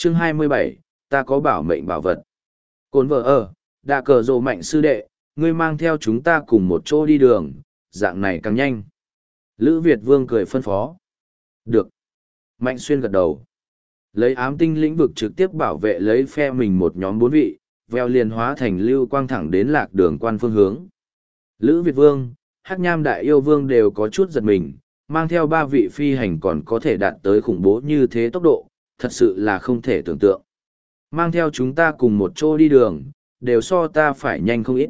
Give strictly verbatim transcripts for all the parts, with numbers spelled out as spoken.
Chương hai mươi bảy, ta có bảo mệnh bảo vật. Cồn vợ ở, đạ cờ rồ mạnh sư đệ, ngươi mang theo chúng ta cùng một chỗ đi đường, dạng này càng nhanh. Lữ Việt Vương cười phân phó. Được. Mạnh xuyên gật đầu. Lấy ám tinh lĩnh vực trực tiếp bảo vệ lấy phe mình một nhóm bốn vị, veo liền hóa thành lưu quang thẳng đến lạc đường quan phương hướng. Lữ Việt Vương, Hắc Nham Đại Yêu Vương đều có chút giật mình, mang theo ba vị phi hành còn có thể đạt tới khủng bố như thế tốc độ, thật sự là không thể tưởng tượng. Mang theo chúng ta cùng một chỗ đi đường, đều so ta phải nhanh không ít.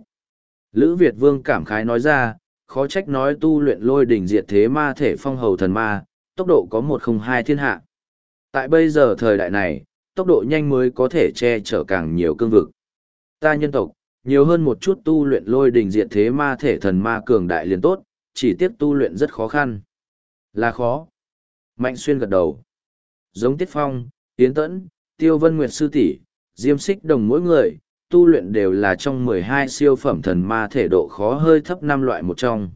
Lữ Việt Vương cảm khái nói ra, khó trách nói tu luyện lôi đỉnh diệt thế ma thể phong hầu thần ma, tốc độ có một không hai thiên hạ. Tại bây giờ thời đại này, tốc độ nhanh mới có thể che chở càng nhiều cương vực. Ta nhân tộc, nhiều hơn một chút tu luyện lôi đỉnh diệt thế ma thể thần ma cường đại liền tốt, chỉ tiếc tu luyện rất khó khăn. Là khó. Mạnh xuyên gật đầu. Giống Tiết Phong, Tiến Tẫn, Tiêu Vân Nguyệt Sư tỷ, Diêm Xích Đồng mỗi người, tu luyện đều là trong mười hai siêu phẩm thần ma thể độ khó hơi thấp năm loại một trong.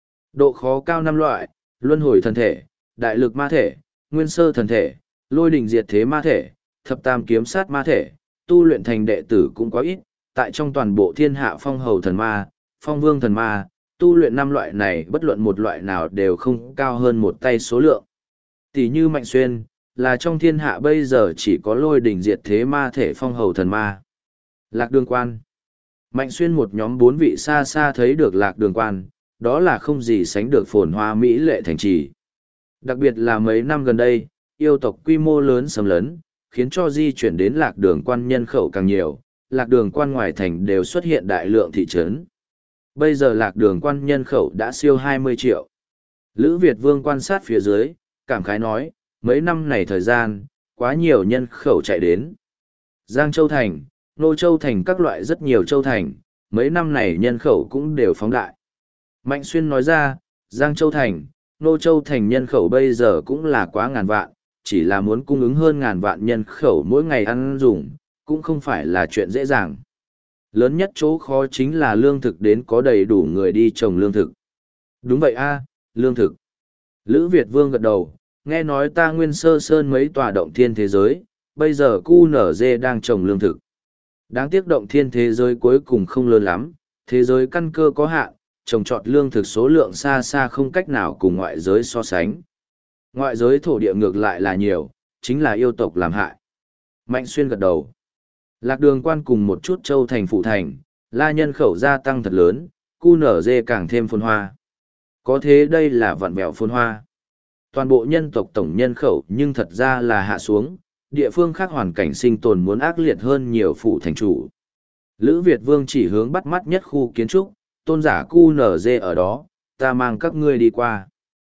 Độ khó cao năm loại, luân hồi thần thể, đại lực ma thể, nguyên sơ thần thể, lôi đỉnh diệt thế ma thể, thập tam kiếm sát ma thể, tu luyện thành đệ tử cũng quá ít, tại trong toàn bộ thiên hạ phong hầu thần ma, phong vương thần ma, tu luyện năm loại này bất luận một loại nào đều không cao hơn một tay số lượng. Tỷ như Mạnh Xuyên, là trong thiên hạ bây giờ chỉ có lôi đỉnh diệt thế ma thể phong hầu thần ma. Lạc đường quan. Mạnh Xuyên một nhóm bốn vị xa xa thấy được lạc đường quan, đó là không gì sánh được phồn hoa mỹ lệ thành trì. Đặc biệt là mấy năm gần đây, yêu tộc quy mô lớn xâm lấn, khiến cho di chuyển đến lạc đường quan nhân khẩu càng nhiều, lạc đường quan ngoài thành đều xuất hiện đại lượng thị trấn. Bây giờ lạc đường quan nhân khẩu đã siêu hai mươi triệu. Lữ Việt Vương quan sát phía dưới, cảm khái nói, mấy năm này thời gian, quá nhiều nhân khẩu chạy đến. Giang Châu Thành, Nô Châu Thành các loại rất nhiều châu thành, mấy năm này nhân khẩu cũng đều phóng đại. Mạnh Xuyên nói ra, Giang Châu Thành, Nô Châu Thành nhân khẩu bây giờ cũng là quá ngàn vạn, chỉ là muốn cung ứng hơn ngàn vạn nhân khẩu mỗi ngày ăn dùng, cũng không phải là chuyện dễ dàng. Lớn nhất chỗ khó chính là lương thực đến có đầy đủ người đi trồng lương thực. Đúng vậy a, lương thực. Lữ Việt Vương gật đầu, nghe nói ta nguyên sơ sơn mấy tòa động thiên thế giới, bây giờ cu nở dê đang trồng lương thực. Đáng tiếc động thiên thế giới cuối cùng không lớn lắm, thế giới căn cơ có hạn, trồng trọt lương thực số lượng xa xa không cách nào cùng ngoại giới so sánh. Ngoại giới thổ địa ngược lại là nhiều, chính là yêu tộc làm hại. Mạnh Xuyên gật đầu. Lạc đường quan cùng một chút châu thành phụ thành, la nhân khẩu gia tăng thật lớn, cu nở dê càng thêm phồn hoa. Có thế đây là vạn vẹo phồn hoa. Toàn bộ nhân tộc tổng nhân khẩu nhưng thật ra là hạ xuống, địa phương khác hoàn cảnh sinh tồn muốn ác liệt hơn nhiều phủ thành chủ. Lữ Việt Vương chỉ hướng bắt mắt nhất khu kiến trúc, tôn giả cu nở dê ở đó, ta mang các ngươi đi qua.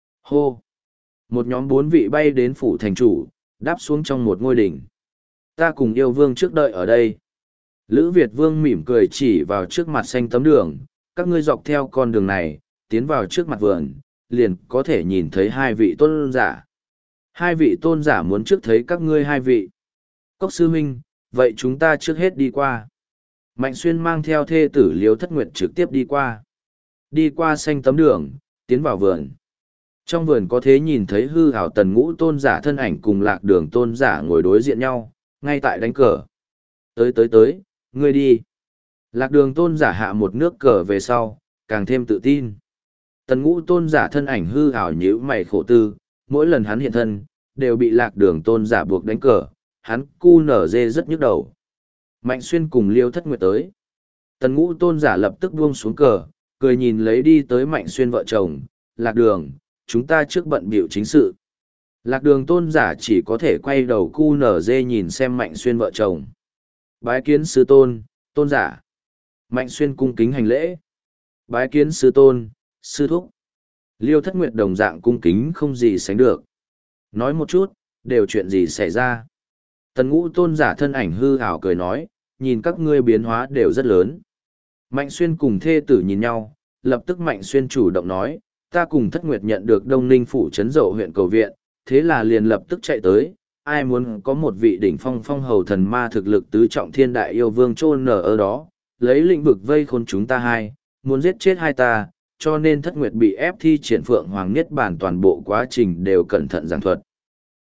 Hô! Một nhóm bốn vị bay đến phủ thành chủ, đáp xuống trong một ngôi đỉnh. Ta cùng yêu vương trước đợi ở đây. Lữ Việt Vương mỉm cười chỉ vào trước mặt xanh tấm đường, các ngươi dọc theo con đường này, tiến vào trước mặt vườn, liền có thể nhìn thấy hai vị tôn giả. Hai vị tôn giả muốn trước thấy các ngươi hai vị. Cốc sư huynh, vậy chúng ta trước hết đi qua. Mạnh Xuyên mang theo thê tử Liêu Thất Nguyệt trực tiếp đi qua. Đi qua xanh tấm đường, tiến vào vườn. Trong vườn có thế nhìn thấy hư hảo tần ngũ tôn giả thân ảnh cùng lạc đường tôn giả ngồi đối diện nhau, ngay tại đánh cờ. Tới tới tới, ngươi đi. Lạc đường tôn giả hạ một nước cờ về sau, càng thêm tự tin. Tần ngũ tôn giả thân ảnh hư hảo nhíu mày khổ tư, mỗi lần hắn hiện thân, đều bị lạc đường tôn giả buộc đánh cờ, hắn cu nở dê rất nhức đầu. Mạnh Xuyên cùng Liêu Thất Nguyệt tới. Tần ngũ tôn giả lập tức buông xuống cờ, cười nhìn lấy đi tới Mạnh Xuyên vợ chồng, lạc đường, chúng ta trước bận biểu chính sự. Lạc đường tôn giả chỉ có thể quay đầu cu nở dê nhìn xem Mạnh Xuyên vợ chồng. Bái kiến sư tôn, tôn giả. Mạnh Xuyên cung kính hành lễ. Bái kiến sư tôn, sư thúc. Liêu Thất Nguyệt đồng dạng cung kính không gì sánh được. Nói một chút, đều chuyện gì xảy ra. Tần ngũ tôn giả thân ảnh hư ảo cười nói, nhìn các ngươi biến hóa đều rất lớn. Mạnh Xuyên cùng thê tử nhìn nhau, lập tức Mạnh Xuyên chủ động nói, ta cùng Thất Nguyệt nhận được Đông Ninh phủ trấn Dậu huyện cầu viện, thế là liền lập tức chạy tới, ai muốn có một vị đỉnh phong phong hầu thần ma thực lực tứ trọng thiên đại yêu vương chôn nở ở đó, lấy lĩnh vực vây khốn chúng ta hai, muốn giết chết hai ta, cho nên Thất Nguyệt bị ép thi triển Phượng Hoàng Niết Bàn toàn bộ quá trình đều cẩn thận giảng thuật.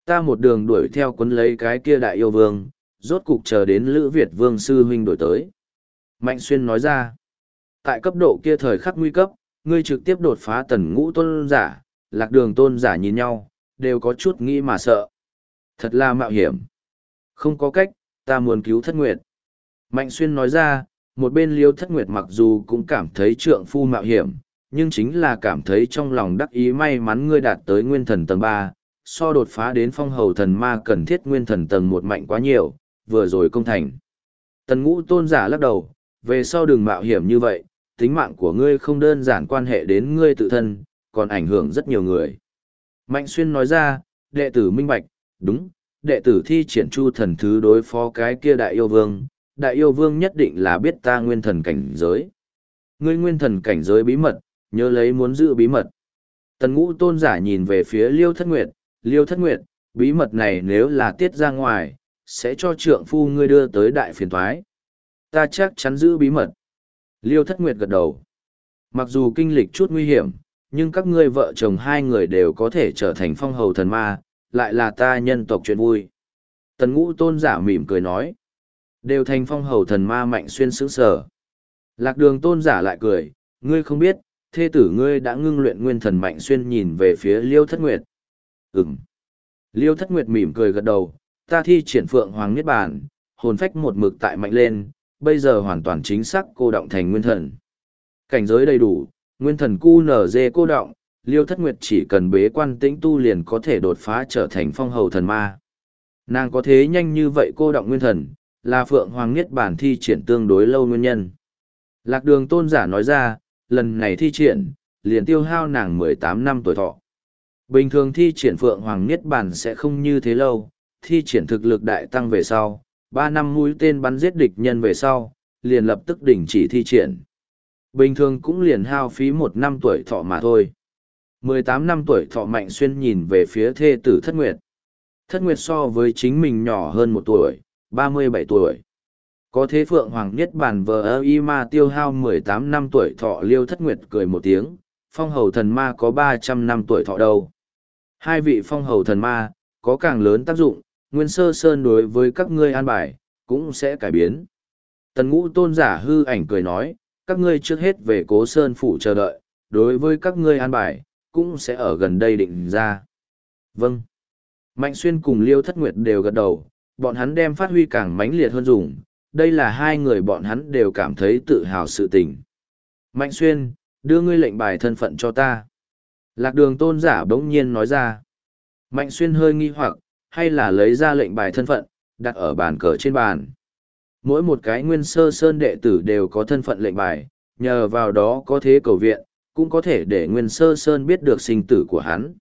Ta một đường đuổi theo quấn lấy cái kia đại yêu vương, rốt cục chờ đến Lữ Việt vương sư huynh đổi tới. Mạnh Xuyên nói ra, tại cấp độ kia thời khắc nguy cấp, ngươi trực tiếp đột phá tần ngũ tôn giả, lạc đường tôn giả nhìn nhau, đều có chút nghĩ mà sợ. Thật là mạo hiểm. Không có cách, ta muốn cứu Thất Nguyệt. Mạnh Xuyên nói ra, một bên Liêu Thất Nguyệt mặc dù cũng cảm thấy trượng phu mạo hiểm, nhưng chính là cảm thấy trong lòng đắc ý may mắn ngươi đạt tới nguyên thần tầng ba, so đột phá đến phong hầu thần ma cần thiết nguyên thần tầng một mạnh quá nhiều, vừa rồi công thành. Tần ngũ tôn giả lắc đầu, về sau đừng mạo hiểm như vậy, tính mạng của ngươi không đơn giản quan hệ đến ngươi tự thân, còn ảnh hưởng rất nhiều người. Mạnh Xuyên nói ra, đệ tử minh bạch, đúng, đệ tử thi triển chu thần thứ đối phó cái kia đại yêu vương, đại yêu vương nhất định là biết ta nguyên thần cảnh giới. Ngươi nguyên thần cảnh giới bí mật, nhớ lấy muốn giữ bí mật. Tần ngũ tôn giả nhìn về phía Liêu Thất Nguyệt, Liêu Thất Nguyệt, bí mật này nếu là tiết ra ngoài, sẽ cho trượng phu ngươi đưa tới đại phiền toái. Ta chắc chắn giữ bí mật. Liêu Thất Nguyệt gật đầu. Mặc dù kinh lịch chút nguy hiểm, nhưng các ngươi vợ chồng hai người đều có thể trở thành phong hầu thần ma, lại là ta nhân tộc chuyện vui. Tần ngũ tôn giả mỉm cười nói. Đều thành phong hầu thần ma Mạnh Xuyên sững sờ. Lạc đường tôn giả lại cười, ngươi không biết, thê tử ngươi đã ngưng luyện nguyên thần Mạnh Xuyên nhìn về phía Liêu Thất Nguyệt. Ừm. Liêu Thất Nguyệt mỉm cười gật đầu, ta thi triển phượng hoàng niết bàn, hồn phách một mực tại mạnh lên, bây giờ hoàn toàn chính xác cô động thành nguyên thần. Cảnh giới đầy đủ, nguyên thần cu nở dê cô động, Liêu Thất Nguyệt chỉ cần bế quan tĩnh tu liền có thể đột phá trở thành phong hầu thần ma. Nàng có thế nhanh như vậy cô động nguyên thần, là phượng hoàng niết bàn thi triển tương đối lâu nguyên nhân. Lạc đường tôn giả nói ra, lần này thi triển, liền tiêu hao nàng mười tám năm tuổi thọ. Bình thường thi triển phượng hoàng niết bàn sẽ không như thế lâu, thi triển thực lực đại tăng về sau, ba năm mũi tên bắn giết địch nhân về sau, liền lập tức đình chỉ thi triển. Bình thường cũng liền hao phí một năm tuổi thọ mà thôi. mười tám năm tuổi thọ Mạnh Xuyên nhìn về phía thê tử Thất Nguyệt. Thất Nguyệt so với chính mình nhỏ hơn một tuổi, ba mươi bảy tuổi. Có thế phượng hoàng niết bàn vờ ơ y ma tiêu hao mười tám năm tuổi thọ. Liêu Thất Nguyệt cười một tiếng, phong hầu thần ma có ba trăm năm tuổi thọ đâu. Hai vị phong hầu thần ma, có càng lớn tác dụng, Nguyên Sơ Sơn đối với các ngươi an bài, cũng sẽ cải biến. Tần ngũ tôn giả hư ảnh cười nói, các ngươi trước hết về Cố Sơn Phủ chờ đợi, đối với các ngươi an bài, cũng sẽ ở gần đây định ra. Vâng. Mạnh Xuyên cùng Liêu Thất Nguyệt đều gật đầu, bọn hắn đem phát huy càng mãnh liệt hơn dùng, đây là hai người bọn hắn đều cảm thấy tự hào sự tình. Mạnh Xuyên, đưa ngươi lệnh bài thân phận cho ta. Lạc đường tôn giả bỗng nhiên nói ra. Mạnh Xuyên hơi nghi hoặc, hay là lấy ra lệnh bài thân phận, đặt ở bàn cờ trên bàn. Mỗi một cái Nguyên Sơ Sơn đệ tử đều có thân phận lệnh bài, nhờ vào đó có thế cầu viện, cũng có thể để Nguyên Sơ Sơn biết được sinh tử của hắn.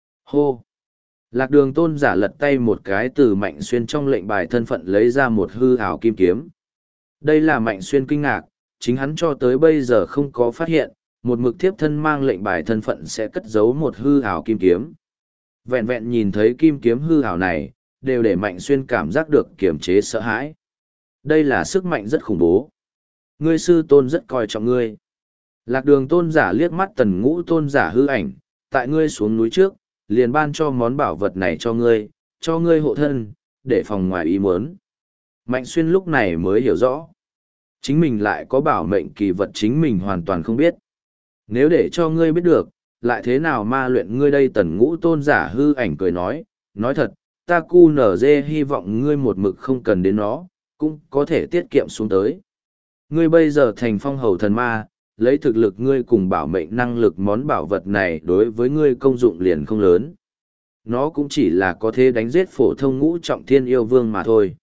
Hô! Lạc đường tôn giả lật tay một cái từ Mạnh Xuyên trong lệnh bài thân phận lấy ra một hư ảo kim kiếm. Đây là Mạnh Xuyên kinh ngạc, chính hắn cho tới bây giờ không có phát hiện, một mực thiếp thân mang lệnh bài thân phận sẽ cất giấu một hư ảo kim kiếm. Vẹn vẹn nhìn thấy kim kiếm hư ảo này, đều để Mạnh Xuyên cảm giác được kiềm chế sợ hãi. Đây là sức mạnh rất khủng bố. Ngươi sư tôn rất coi trọng ngươi. Lạc đường tôn giả liếc mắt tần ngũ tôn giả hư ảnh, tại ngươi xuống núi trước, liền ban cho món bảo vật này cho ngươi, cho ngươi hộ thân, để phòng ngoài ý muốn. Mạnh Xuyên lúc này mới hiểu rõ. Chính mình lại có bảo mệnh kỳ vật chính mình hoàn toàn không biết. Nếu để cho ngươi biết được, lại thế nào ma luyện ngươi đây tần ngũ tôn giả hư ảnh cười nói, nói thật, ta cu nở dê hy vọng ngươi một mực không cần đến nó, cũng có thể tiết kiệm xuống tới. Ngươi bây giờ thành phong hầu thần ma, lấy thực lực ngươi cùng bảo mệnh năng lực món bảo vật này đối với ngươi công dụng liền không lớn. Nó cũng chỉ là có thể đánh giết phổ thông ngũ trọng thiên yêu vương mà thôi.